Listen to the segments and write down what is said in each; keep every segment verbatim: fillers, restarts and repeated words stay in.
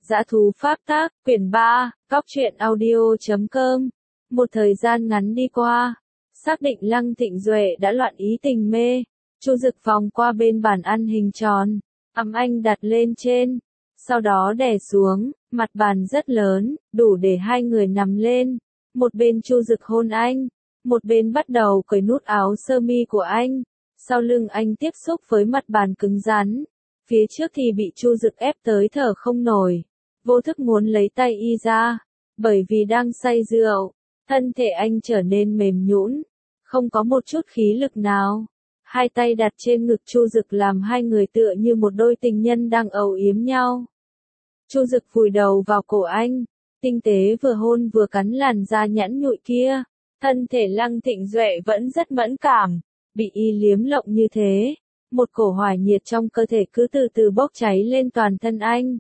Dã thú pháp tác, quyển ba, cóc truyện audio chấm com. Một thời gian ngắn đi qua, xác định Lăng Thịnh Duệ đã loạn ý tình mê, Chu Dực vòng qua bên bàn ăn hình tròn, ẵm anh đặt lên trên, sau đó đè xuống, mặt bàn rất lớn, đủ để hai người nằm lên. Một bên Chu Dực hôn anh, một bên bắt đầu cởi nút áo sơ mi của anh, sau lưng anh tiếp xúc với mặt bàn cứng rắn. Phía trước thì bị Chu Dực ép tới thở không nổi, vô thức muốn lấy tay y ra, bởi vì đang say rượu, thân thể anh trở nên mềm nhũn, không có một chút khí lực nào. Hai tay đặt trên ngực Chu Dực làm hai người tựa như một đôi tình nhân đang âu yếm nhau. Chu Dực vùi đầu vào cổ anh, tinh tế vừa hôn vừa cắn làn da nhẵn nhụi kia. Thân thể Lăng Thịnh Duệ vẫn rất mẫn cảm, bị y liếm lộng như thế, một cổ hỏa nhiệt trong cơ thể cứ từ từ bốc cháy lên toàn thân anh.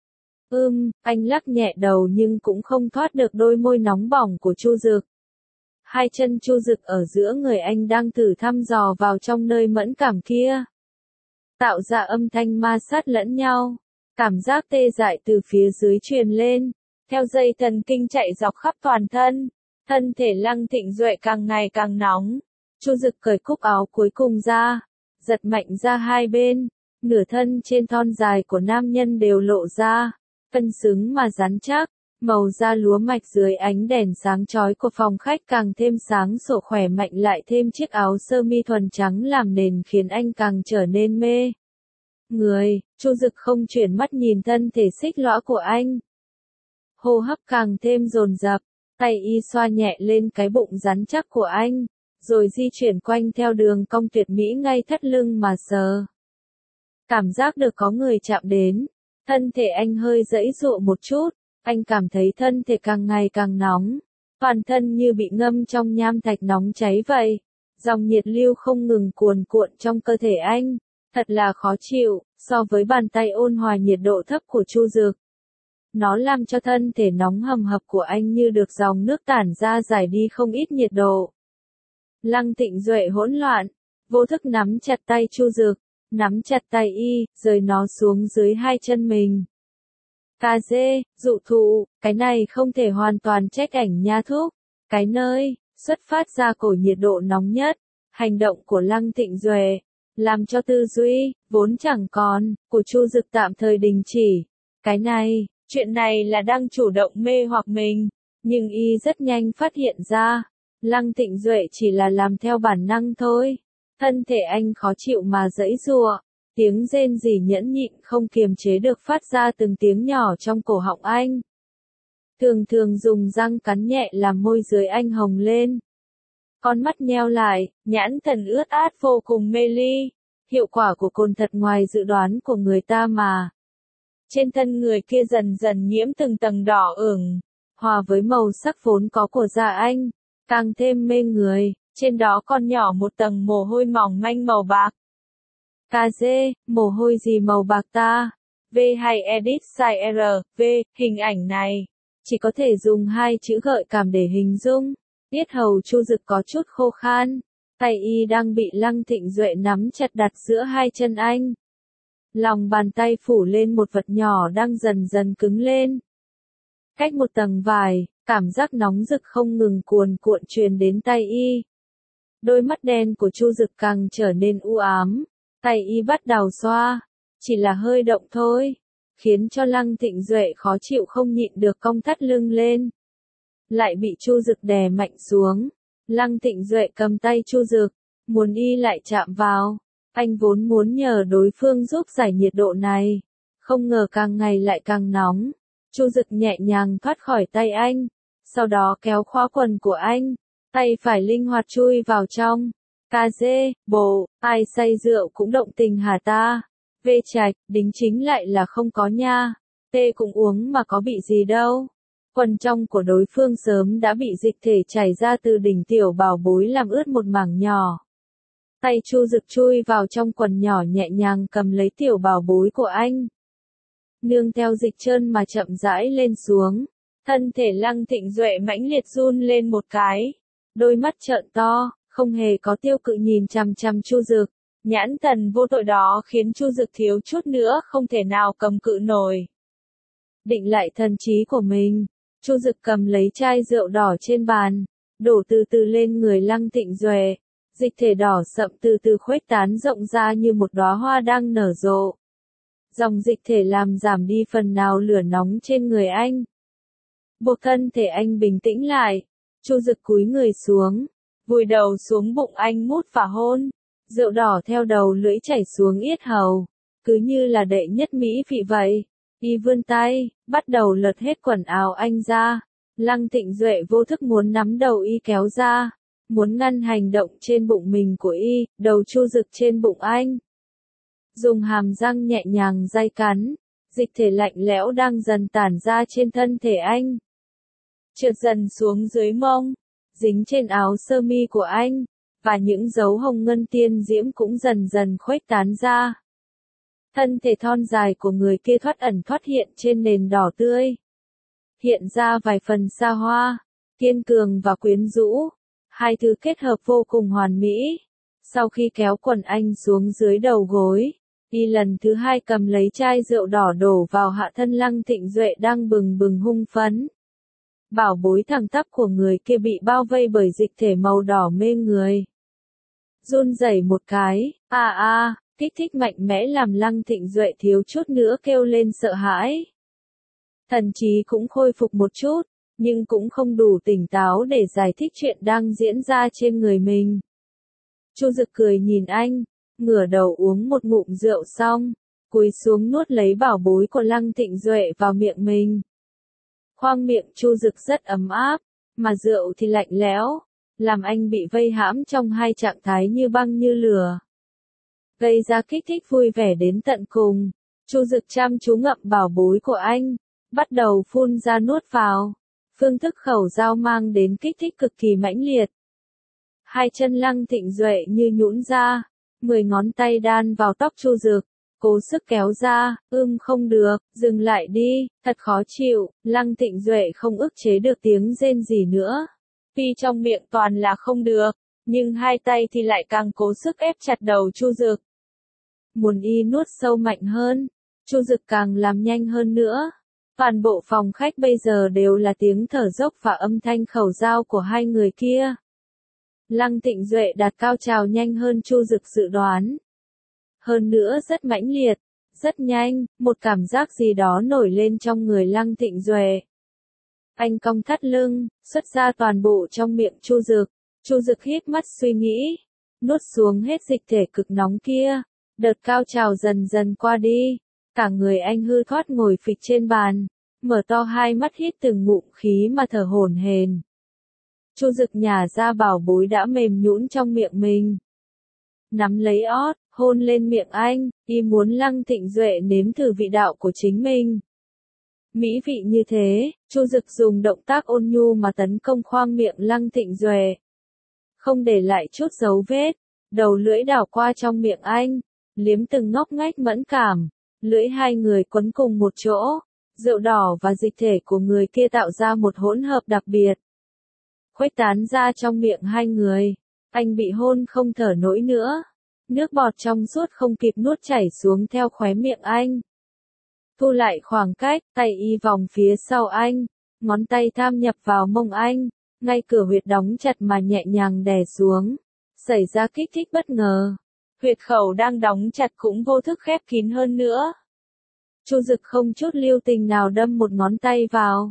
Ưm, anh lắc nhẹ đầu nhưng cũng không thoát được đôi môi nóng bỏng của Chu Dực. Hai chân Chu Dực ở giữa người anh đang thử thăm dò vào trong nơi mẫn cảm kia, tạo ra âm thanh ma sát lẫn nhau. Cảm giác tê dại từ phía dưới truyền lên, theo dây thần kinh chạy dọc khắp toàn thân. Thân thể Lăng Thịnh Duệ càng ngày càng nóng. Chu Dực cởi cúc áo cuối cùng ra, giật mạnh ra hai bên, nửa thân trên thon dài của nam nhân đều lộ ra, cân xứng mà rắn chắc, màu da lúa mạch dưới ánh đèn sáng chói của phòng khách càng thêm sáng sủa khỏe mạnh, lại thêm chiếc áo sơ mi thuần trắng làm nền khiến anh càng trở nên mê người. Chu Dực không chuyển mắt nhìn thân thể xích lõa của anh, hô hấp càng thêm dồn dập, tay y xoa nhẹ lên cái bụng rắn chắc của anh, rồi di chuyển quanh theo đường cong tuyệt mỹ ngay thắt lưng mà sờ. Cảm giác được có người chạm đến, thân thể anh hơi giãy giụa một chút, anh cảm thấy thân thể càng ngày càng nóng, toàn thân như bị ngâm trong nham thạch nóng cháy vậy. Dòng nhiệt lưu không ngừng cuồn cuộn trong cơ thể anh, thật là khó chịu, so với bàn tay ôn hòa nhiệt độ thấp của Chu Dực. Nó làm cho thân thể nóng hầm hập của anh như được dòng nước tản ra giải đi không ít nhiệt độ. Lăng Thịnh Duệ hỗn loạn, vô thức nắm chặt tay Chu Dực, nắm chặt tay y, rời nó xuống dưới hai chân mình. Cà dê, dụ thụ, cái này không thể hoàn toàn trách ảnh nha thúc. Cái nơi xuất phát ra cổ nhiệt độ nóng nhất, hành động của Lăng Thịnh Duệ làm cho tư duy vốn chẳng còn của Chu Dực tạm thời đình chỉ. Cái này, chuyện này là đang chủ động mê hoặc mình, nhưng y rất nhanh phát hiện ra, Lăng Thịnh Duệ chỉ là làm theo bản năng thôi. Thân thể anh khó chịu mà giãy giụa, tiếng rên rỉ nhẫn nhịn không kiềm chế được phát ra từng tiếng nhỏ trong cổ họng anh. Thường thường dùng răng cắn nhẹ làm môi dưới anh hồng lên. Con mắt nheo lại, nhãn thần ướt át vô cùng mê ly. Hiệu quả của cồn thật ngoài dự đoán của người ta mà. Trên thân người kia dần dần nhiễm từng tầng đỏ ửng, hòa với màu sắc vốn có của da anh, càng thêm mê người, trên đó còn nhỏ một tầng mồ hôi mỏng manh màu bạc. Cà dê, mồ hôi gì màu bạc ta? V hay edit size R, V, hình ảnh này chỉ có thể dùng hai chữ gợi cảm để hình dung. Yết hầu Chu Dực có chút khô khan, tay y đang bị Lăng Thịnh Duệ nắm chặt đặt giữa hai chân anh. Lòng bàn tay phủ lên một vật nhỏ đang dần dần cứng lên. Cách một tầng vải, cảm giác nóng rực không ngừng cuồn cuộn truyền đến tay y. Đôi mắt đen của Chu Dực càng trở nên u ám, tay y bắt đầu xoa, chỉ là hơi động thôi, khiến cho Lăng Thịnh Duệ khó chịu không nhịn được cong thắt lưng lên. Lại bị Chu Dực đè mạnh xuống. Lăng Thịnh Duệ cầm tay Chu Dực, muốn y lại chạm vào. Anh vốn muốn nhờ đối phương giúp giải nhiệt độ này, không ngờ càng ngày lại càng nóng. Chu Dực nhẹ nhàng thoát khỏi tay anh, sau đó kéo khóa quần của anh, tay phải linh hoạt chui vào trong. Cà dê, bồ, ai say rượu cũng động tình hả ta? Vê chạch, đính chính lại là không có nha. Tê cũng uống mà có bị gì đâu. Quần trong của đối phương sớm đã bị dịch thể chảy ra từ đỉnh tiểu bảo bối làm ướt một mảng nhỏ. Tay Chu Dực chui vào trong quần nhỏ nhẹ nhàng cầm lấy tiểu bảo bối của anh. Nương theo dịch trơn mà chậm rãi lên xuống. Thân thể Lăng Thịnh Duệ mãnh liệt run lên một cái. Đôi mắt trợn to, không hề có tiêu cự nhìn chằm chằm Chu Dực. Nhãn thần vô tội đó khiến Chu Dực thiếu chút nữa không thể nào cầm cự nổi. định lại thần trí của mình. Chu Dực cầm lấy chai rượu đỏ trên bàn, đổ từ từ lên người Lăng Thịnh Duệ. Dịch thể đỏ sậm từ từ khuếch tán rộng ra như một đóa hoa đang nở rộ. Dòng dịch thể làm giảm đi phần nào lửa nóng trên người anh. Buộc thân thể anh bình tĩnh lại. Chu Dực cúi người xuống, vùi đầu xuống bụng anh mút và hôn. Rượu đỏ theo đầu lưỡi chảy xuống yết hầu, cứ như là đệ nhất mỹ vị vậy. Y vươn tay, bắt đầu lật hết quần áo anh ra. Lăng Thịnh Duệ vô thức muốn nắm đầu Y kéo ra, muốn ngăn hành động trên bụng mình của Y, đầu Chu Dực trên bụng anh. Dùng hàm răng nhẹ nhàng day cắn, dịch thể lạnh lẽo đang dần tản ra trên thân thể anh. Trượt dần xuống dưới mông, dính trên áo sơ mi của anh, và những dấu hồng ngân tiên diễm cũng dần dần khuếch tán ra. Thân thể thon dài của người kia thoát ẩn thoát hiện trên nền đỏ tươi. Hiện ra vài phần xa hoa, kiên cường và quyến rũ. Hai thứ kết hợp vô cùng hoàn mỹ. Sau khi kéo quần anh xuống dưới đầu gối, Y lần thứ hai cầm lấy chai rượu đỏ đổ vào hạ thân Lăng Thịnh Duệ đang bừng bừng hung phấn. Bảo bối thẳng tắp của người kia bị bao vây bởi dịch thể màu đỏ mê người. Run rẩy một cái, a a, kích thích mạnh mẽ làm Lăng Thịnh Duệ thiếu chút nữa kêu lên sợ hãi. Thần trí cũng khôi phục một chút, nhưng cũng không đủ tỉnh táo để giải thích chuyện đang diễn ra trên người mình. Chu Dực cười nhìn anh, ngửa đầu uống một ngụm rượu xong, cúi xuống nuốt lấy bảo bối của Lăng Thịnh Duệ vào miệng mình. Khoang miệng Chu Dực rất ấm áp, mà rượu thì lạnh lẽo, làm anh bị vây hãm trong hai trạng thái như băng như lửa. Gây ra kích thích vui vẻ đến tận cùng. Chu Dực chăm chú ngậm bảo bối của anh, bắt đầu phun ra nuốt vào. Phương thức khẩu giao mang đến kích thích cực kỳ mãnh liệt. Hai chân Lăng Thịnh Duệ như nhũn ra, mười ngón tay đan vào tóc Chu Dực, cố sức kéo ra, ưm không được, dừng lại đi, thật khó chịu. Lăng Thịnh Duệ không ức chế được tiếng rên gì nữa. Tuy trong miệng toàn là không được, nhưng hai tay thì lại càng cố sức ép chặt đầu Chu Dực. Muốn Y nuốt sâu mạnh hơn, Chu Dực càng làm nhanh hơn nữa. Toàn bộ phòng khách bây giờ đều là tiếng thở dốc và âm thanh khẩu giao của hai người kia. Lăng Thịnh Duệ đạt cao trào nhanh hơn Chu Dực dự đoán. Hơn nữa rất mãnh liệt, rất nhanh, một cảm giác gì đó nổi lên trong người Lăng Thịnh Duệ. Anh cong thắt lưng, xuất ra toàn bộ trong miệng Chu Dực. Chu Dực hít mắt suy nghĩ, nuốt xuống hết dịch thể cực nóng kia. Đợt cao trào dần dần qua đi, cả người anh hư thoát ngồi phịch trên bàn, mở to hai mắt hít từng ngụm khí mà thở hổn hển. Chu Dực nhả ra bảo bối đã mềm nhũn trong miệng mình. Nắm lấy ót, hôn lên miệng anh, Y muốn Lăng Thịnh Duệ nếm thử vị đạo của chính mình. Mỹ vị như thế, Chu Dực dùng động tác ôn nhu mà tấn công khoang miệng Lăng Thịnh Duệ. Không để lại chút dấu vết, đầu lưỡi đảo qua trong miệng anh, liếm từng ngóc ngách mẫn cảm, lưỡi hai người quấn cùng một chỗ. Rượu đỏ và dịch thể của người kia tạo ra một hỗn hợp đặc biệt. Khuếch tán ra trong miệng hai người, anh bị hôn không thở nổi nữa. Nước bọt trong suốt không kịp nuốt chảy xuống theo khóe miệng anh. Thu lại khoảng cách, tay Y vòng phía sau anh, ngón tay tham nhập vào mông anh, ngay cửa huyệt đóng chặt mà nhẹ nhàng đè xuống. Xảy ra kích thích bất ngờ. Huyệt khẩu đang đóng chặt cũng vô thức khép kín hơn nữa. Chu Dực không chút lưu tình nào đâm một ngón tay vào.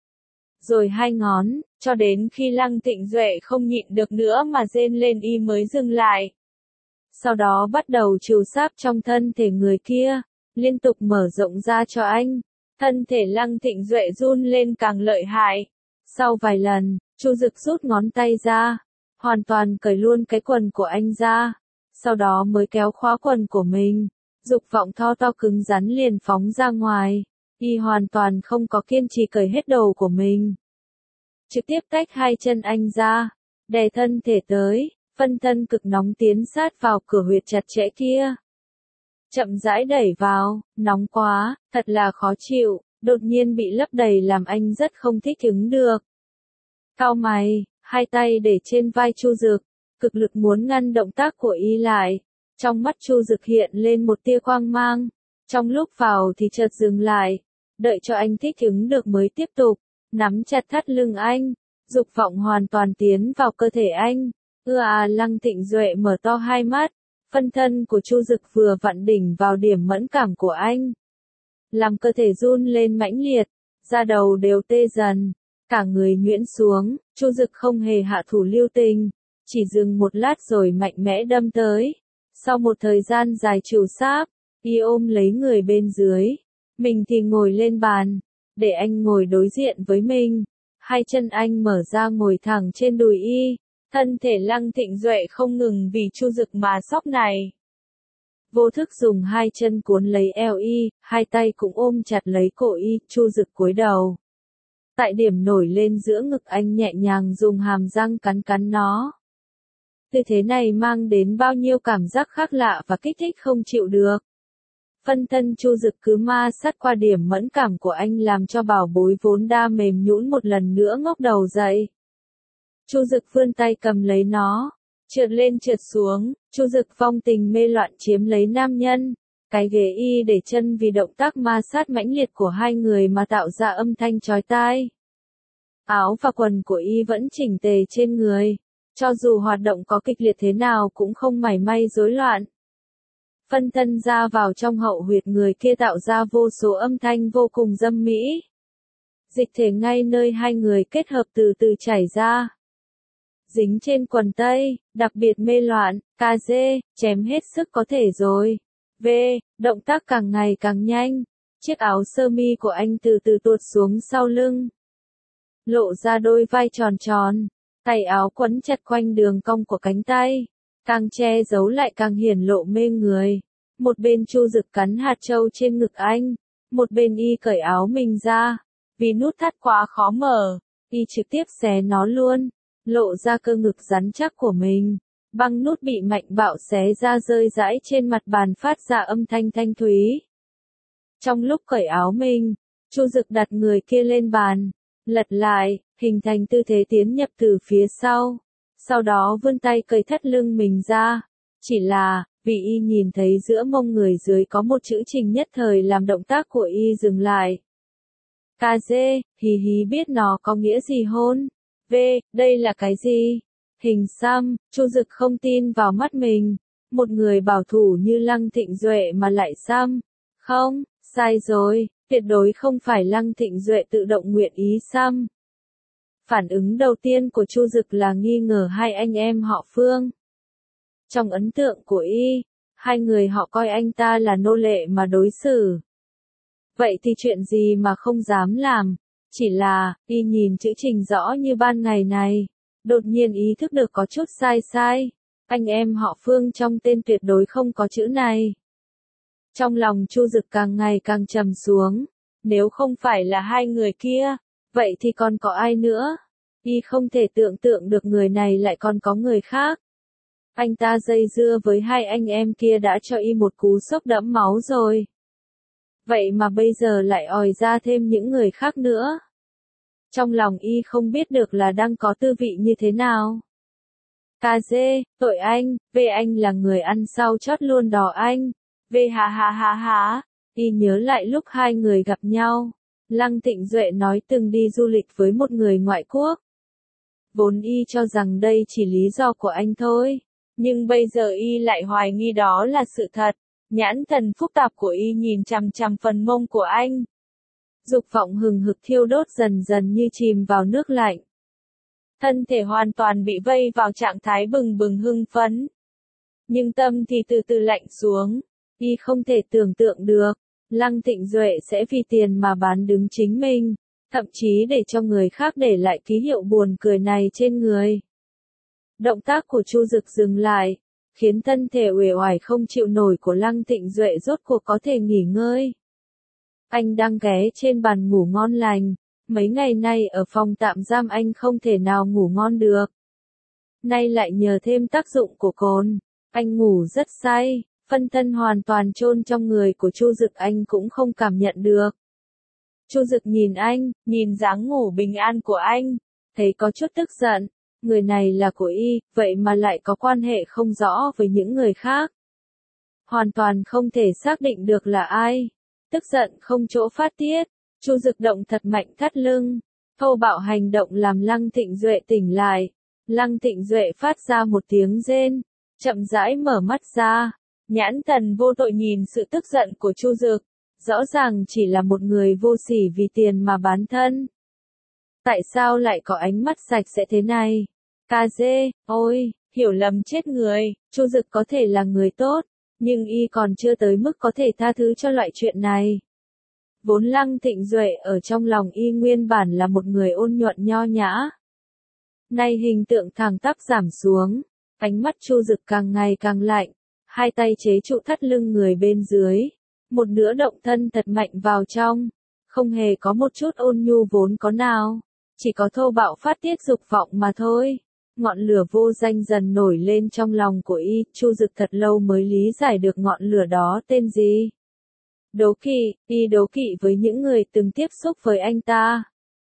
Rồi hai ngón, cho đến khi Lăng Thịnh Duệ không nhịn được nữa mà rên lên Y mới dừng lại. Sau đó bắt đầu trìu sáp trong thân thể người kia, liên tục mở rộng ra cho anh. Thân thể Lăng Thịnh Duệ run lên càng lợi hại. Sau vài lần, Chu Dực rút ngón tay ra, hoàn toàn cởi luôn cái quần của anh ra. Sau đó mới kéo khóa quần của mình. Dục vọng to to cứng rắn liền phóng ra ngoài. Y hoàn toàn không có kiên trì cởi hết đồ của mình. Trực tiếp tách hai chân anh ra, đè thân thể tới, phân thân cực nóng tiến sát vào cửa huyệt chặt chẽ kia. Chậm rãi đẩy vào, nóng quá, thật là khó chịu, đột nhiên bị lấp đầy làm anh rất không thích ứng được. Cau mày, hai tay để trên vai Chu Dực, cực lực muốn ngăn động tác của Y lại. Trong mắt Chu Dực hiện lên một tia quang mang, trong lúc vào thì chợt dừng lại, đợi cho anh thích ứng được mới tiếp tục, nắm chặt thắt lưng anh, dục vọng hoàn toàn tiến vào cơ thể anh. Ưa à, Lăng Thịnh Duệ mở to hai mắt, phân thân của Chu Dực vừa vặn đỉnh vào điểm mẫn cảm của anh. Làm cơ thể run lên mãnh liệt, da đầu đều tê dần, cả người nhuyễn xuống, Chu Dực không hề hạ thủ lưu tình, chỉ dừng một lát rồi mạnh mẽ đâm tới. Sau một thời gian dài chịu sáp, y ôm lấy người bên dưới, mình thì ngồi lên bàn, để anh ngồi đối diện với mình. Hai chân anh mở ra ngồi thẳng trên đùi y, thân thể Lăng Thịnh Duệ không ngừng vì Chu Dực mà sóc này. Vô thức dùng hai chân cuốn lấy eo y, hai tay cũng ôm chặt lấy cổ y, Chu Dực cúi đầu. Tại điểm nổi lên giữa ngực anh nhẹ nhàng dùng hàm răng cắn cắn nó. Tư thế này mang đến bao nhiêu cảm giác khác lạ và kích thích không chịu được. Phân thân Chu Dực cứ ma sát qua điểm mẫn cảm của anh làm cho bảo bối vốn đa mềm nhũn một lần nữa ngóc đầu dậy. Chu Dực vươn tay cầm lấy nó, trượt lên trượt xuống, Chu Dực phong tình mê loạn chiếm lấy nam nhân. Cái ghế y để chân vì động tác ma sát mãnh liệt của hai người mà tạo ra âm thanh chói tai. Áo và quần của y vẫn chỉnh tề trên người, cho dù hoạt động có kịch liệt thế nào cũng không mảy may rối loạn. Phân thân ra vào trong hậu huyệt người kia tạo ra vô số âm thanh vô cùng dâm mỹ. Dịch thể ngay nơi hai người kết hợp từ từ chảy ra. Dính trên quần tây, đặc biệt mê loạn, ca dê, chém hết sức có thể rồi. V, động tác càng ngày càng nhanh. Chiếc áo sơ mi của anh từ từ tuột xuống sau lưng. Lộ ra đôi vai tròn tròn, tay áo quấn chặt quanh đường cong của cánh tay. Càng che giấu lại càng hiển lộ mê người. Một bên Chu Dực cắn hạt châu trên ngực anh, một bên y cởi áo mình ra. Vì nút thắt quá khó mở, y trực tiếp xé nó luôn, lộ ra cơ ngực rắn chắc của mình. Băng nút bị mạnh bạo xé ra rơi rãi trên mặt bàn phát ra âm thanh thanh thúy. Trong lúc cởi áo mình, Chu Dực đặt người kia lên bàn, lật lại, hình thành tư thế tiến nhập từ phía sau. Sau đó vươn tay cởi thắt lưng mình ra. Chỉ là, vì y nhìn thấy giữa mông người dưới có một chữ trình nhất thời làm động tác của y dừng lại. Ca dê, hì hí biết nó có nghĩa gì hôn. V, đây là cái gì? Hình xăm, Chu Dực không tin vào mắt mình. Một người bảo thủ như Lăng Thịnh Duệ mà lại xăm. Không, sai rồi, tuyệt đối không phải Lăng Thịnh Duệ tự động nguyện ý xăm. Phản ứng đầu tiên của Chu Dực là nghi ngờ hai anh em họ Phương. Trong ấn tượng của y, hai người họ coi anh ta là nô lệ mà đối xử. Vậy thì chuyện gì mà không dám làm? Chỉ là, y nhìn chữ trình rõ như ban ngày này, đột nhiên ý thức được có chút sai sai. Anh em họ Phương trong tên tuyệt đối không có chữ này. Trong lòng Chu Dực càng ngày càng trầm xuống. Nếu không phải là hai người kia, vậy thì còn có ai nữa? Y không thể tưởng tượng được người này lại còn có người khác. Anh ta dây dưa với hai anh em kia đã cho y một cú sốc đẫm máu rồi. Vậy mà bây giờ lại òi ra thêm những người khác nữa. Trong lòng y không biết được là đang có tư vị như thế nào. Ca dê, tội anh, về anh là người ăn sau chót luôn đỏ anh. Về ha ha ha ha, y nhớ lại lúc hai người gặp nhau. Lăng Thịnh Duệ nói từng đi du lịch với một người ngoại quốc. Vốn y cho rằng đây chỉ lý do của anh thôi. Nhưng bây giờ y lại hoài nghi đó là sự thật. Nhãn thần phức tạp của y nhìn chằm chằm phần mông của anh. Dục vọng hừng hực thiêu đốt dần dần như chìm vào nước lạnh. Thân thể hoàn toàn bị vây vào trạng thái bừng bừng hưng phấn. Nhưng tâm thì từ từ lạnh xuống. Y không thể tưởng tượng được, Lăng Thịnh Duệ sẽ vì tiền mà bán đứng chính mình, thậm chí để cho người khác để lại ký hiệu buồn cười này trên người. Động tác của Chu Dực dừng lại, khiến thân thể uể oải không chịu nổi của Lăng Thịnh Duệ rốt cuộc có thể nghỉ ngơi. Anh đang ghé trên bàn ngủ ngon lành, mấy ngày nay ở phòng tạm giam anh không thể nào ngủ ngon được. Nay lại nhờ thêm tác dụng của cồn, anh ngủ rất say, phân thân hoàn toàn chôn trong người của Chu Dực anh cũng không cảm nhận được. Chu Dực nhìn anh, nhìn dáng ngủ bình an của anh, thấy có chút tức giận. Người này là của y, vậy mà lại có quan hệ không rõ với những người khác. Hoàn toàn không thể xác định được là ai. Tức giận không chỗ phát tiết, Chu Dực động thật mạnh thắt lưng, thô bạo hành động làm Lăng Thịnh Duệ tỉnh lại. Lăng Thịnh Duệ phát ra một tiếng rên, chậm rãi mở mắt ra, nhãn thần vô tội nhìn sự tức giận của Chu Dực, rõ ràng chỉ là một người vô sỉ vì tiền mà bán thân. Tại sao lại có ánh mắt sạch sẽ thế này? Ca dê, ôi, hiểu lầm chết người, Chu Dực có thể là người tốt, nhưng y còn chưa tới mức có thể tha thứ cho loại chuyện này. Vốn Lăng Thịnh Duệ ở trong lòng y nguyên bản là một người ôn nhuận nho nhã. Nay hình tượng thẳng tắp giảm xuống, ánh mắt Chu Dực càng ngày càng lạnh, hai tay chế trụ thắt lưng người bên dưới, một nửa động thân thật mạnh vào trong, không hề có một chút ôn nhu vốn có nào, chỉ có thô bạo phát tiết dục vọng mà thôi. Ngọn lửa vô danh dần nổi lên trong lòng của y, Chu Dực thật lâu mới lý giải được ngọn lửa đó tên gì. Đố kỵ, y đố kỵ với những người từng tiếp xúc với anh ta.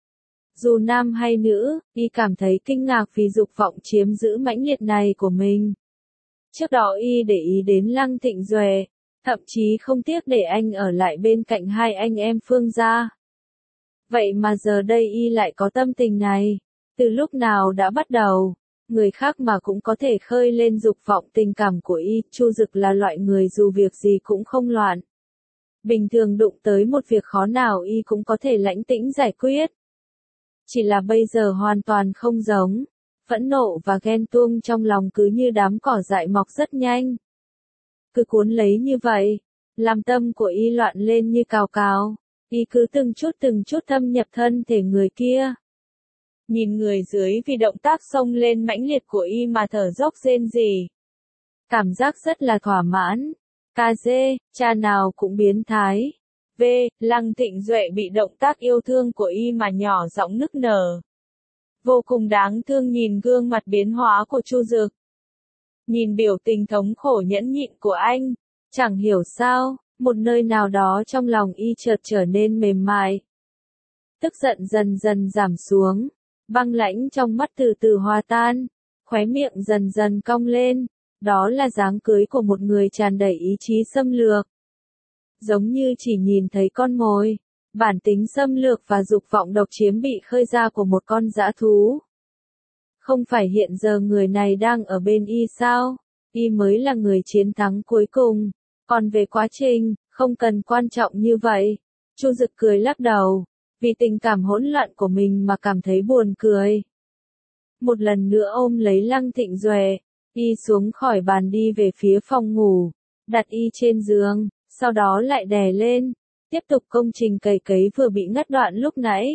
Dù nam hay nữ, y cảm thấy kinh ngạc vì dục vọng chiếm giữ mãnh liệt này của mình. Trước đó y để ý đến Lăng Thịnh Duệ, thậm chí không tiếc để anh ở lại bên cạnh hai anh em Phương gia. Vậy mà giờ đây y lại có tâm tình này. Từ lúc nào đã bắt đầu, người khác mà cũng có thể khơi lên dục vọng tình cảm của y. Chu Dực là loại người dù việc gì cũng không loạn. Bình thường đụng tới một việc khó nào y cũng có thể lãnh tĩnh giải quyết. Chỉ là bây giờ hoàn toàn không giống, phẫn nộ và ghen tuông trong lòng cứ như đám cỏ dại mọc rất nhanh. Cứ cuốn lấy như vậy, làm tâm của y loạn lên như cào cào, y cứ từng chút từng chút thâm nhập thân thể người kia. Nhìn người dưới vì động tác xông lên mãnh liệt của y mà thở dốc rên rỉ. Cảm giác rất là thỏa mãn. Ca dê, cha nào cũng biến thái. V. Lăng Thịnh Duệ bị động tác yêu thương của y mà nhỏ giọng nức nở. Vô cùng đáng thương nhìn gương mặt biến hóa của Chu Dực. Nhìn biểu tình thống khổ nhẫn nhịn của anh, chẳng hiểu sao, một nơi nào đó trong lòng y chợt trở nên mềm mại. Tức giận dần dần giảm xuống, băng lãnh trong mắt từ từ hòa tan, khóe miệng dần dần cong lên, đó là dáng cưới của một người tràn đầy ý chí xâm lược. Giống như chỉ nhìn thấy con mồi, bản tính xâm lược và dục vọng độc chiếm bị khơi ra của một con dã thú. Không phải hiện giờ người này đang ở bên y sao? Y mới là người chiến thắng cuối cùng. Còn về quá trình, không cần quan trọng như vậy. Chu Dực cười lắc đầu, vì tình cảm hỗn loạn của mình mà cảm thấy buồn cười. Một lần nữa ôm lấy Lăng Thịnh Duệ, y xuống khỏi bàn đi về phía phòng ngủ, đặt y trên giường, sau đó lại đè lên, tiếp tục công trình cày cấy vừa bị ngắt đoạn lúc nãy.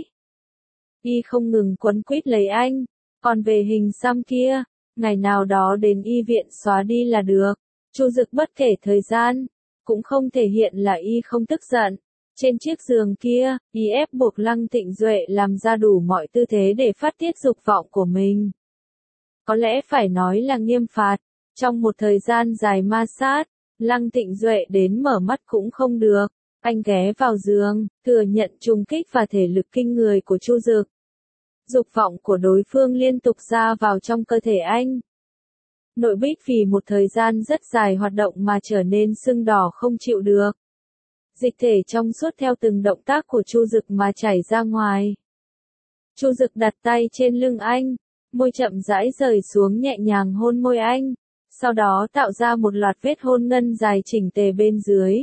Y không ngừng quấn quýt lấy anh, còn về hình xăm kia, ngày nào đó đến y viện xóa đi là được. Chu Dực bất kể thời gian, cũng không thể hiện là y không tức giận. Trên chiếc giường kia, y ép buộc Lăng Thịnh Duệ làm ra đủ mọi tư thế để phát tiết dục vọng của mình. Có lẽ phải nói là nghiêm phạt. Trong một thời gian dài ma sát, Lăng Thịnh Duệ đến mở mắt cũng không được. Anh ghé vào giường, thừa nhận trùng kích và thể lực kinh người của Chu Dực. Dục vọng của đối phương liên tục ra vào trong cơ thể anh. Nội bích vì một thời gian rất dài hoạt động mà trở nên sưng đỏ không chịu được. Dịch thể trong suốt theo từng động tác của Chu Dực mà chảy ra ngoài. Chu Dực đặt tay trên lưng anh, môi chậm rãi rời xuống nhẹ nhàng hôn môi anh, sau đó tạo ra một loạt vết hôn ngân dài chỉnh tề bên dưới.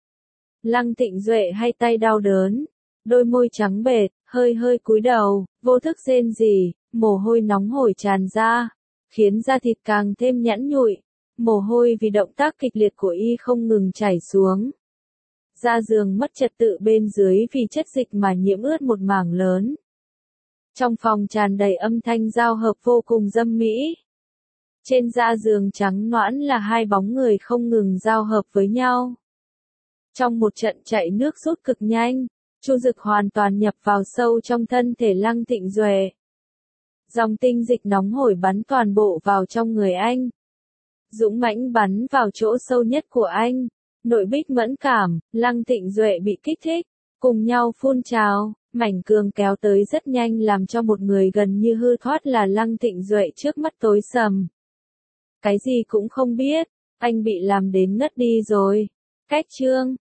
Lăng Thịnh Duệ hai tay đau đớn, đôi môi trắng bệt, hơi hơi cúi đầu, vô thức rên rỉ, mồ hôi nóng hổi tràn ra, khiến da thịt càng thêm nhẵn nhụi, mồ hôi vì động tác kịch liệt của y không ngừng chảy xuống. Da giường mất trật tự bên dưới vì chất dịch mà nhiễm ướt một mảng lớn. Trong phòng tràn đầy âm thanh giao hợp vô cùng dâm mỹ. Trên da giường trắng nõn là hai bóng người không ngừng giao hợp với nhau. Trong một trận chạy nước rút cực nhanh, Chu Dực hoàn toàn nhập vào sâu trong thân thể Lăng Thịnh Duệ. Dòng tinh dịch nóng hổi bắn toàn bộ vào trong người anh. Dũng mãnh bắn vào chỗ sâu nhất của anh. Nội bích mẫn cảm, Lăng Thịnh Duệ bị kích thích, cùng nhau phun trào, mảnh cương kéo tới rất nhanh làm cho một người gần như hư thoát là Lăng Thịnh Duệ trước mắt tối sầm. Cái gì cũng không biết, anh bị làm đến ngất đi rồi. Cách chương